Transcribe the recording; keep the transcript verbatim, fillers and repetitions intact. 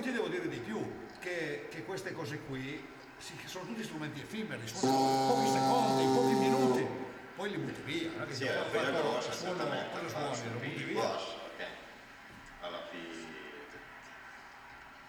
poi ti devo dire di più, che, che queste cose qui sì, sono tutti strumenti effimeri, suonano pochi secondi, pochi minuti, poi li butti via. Sì, è vero, suono, quello suono, li butti via.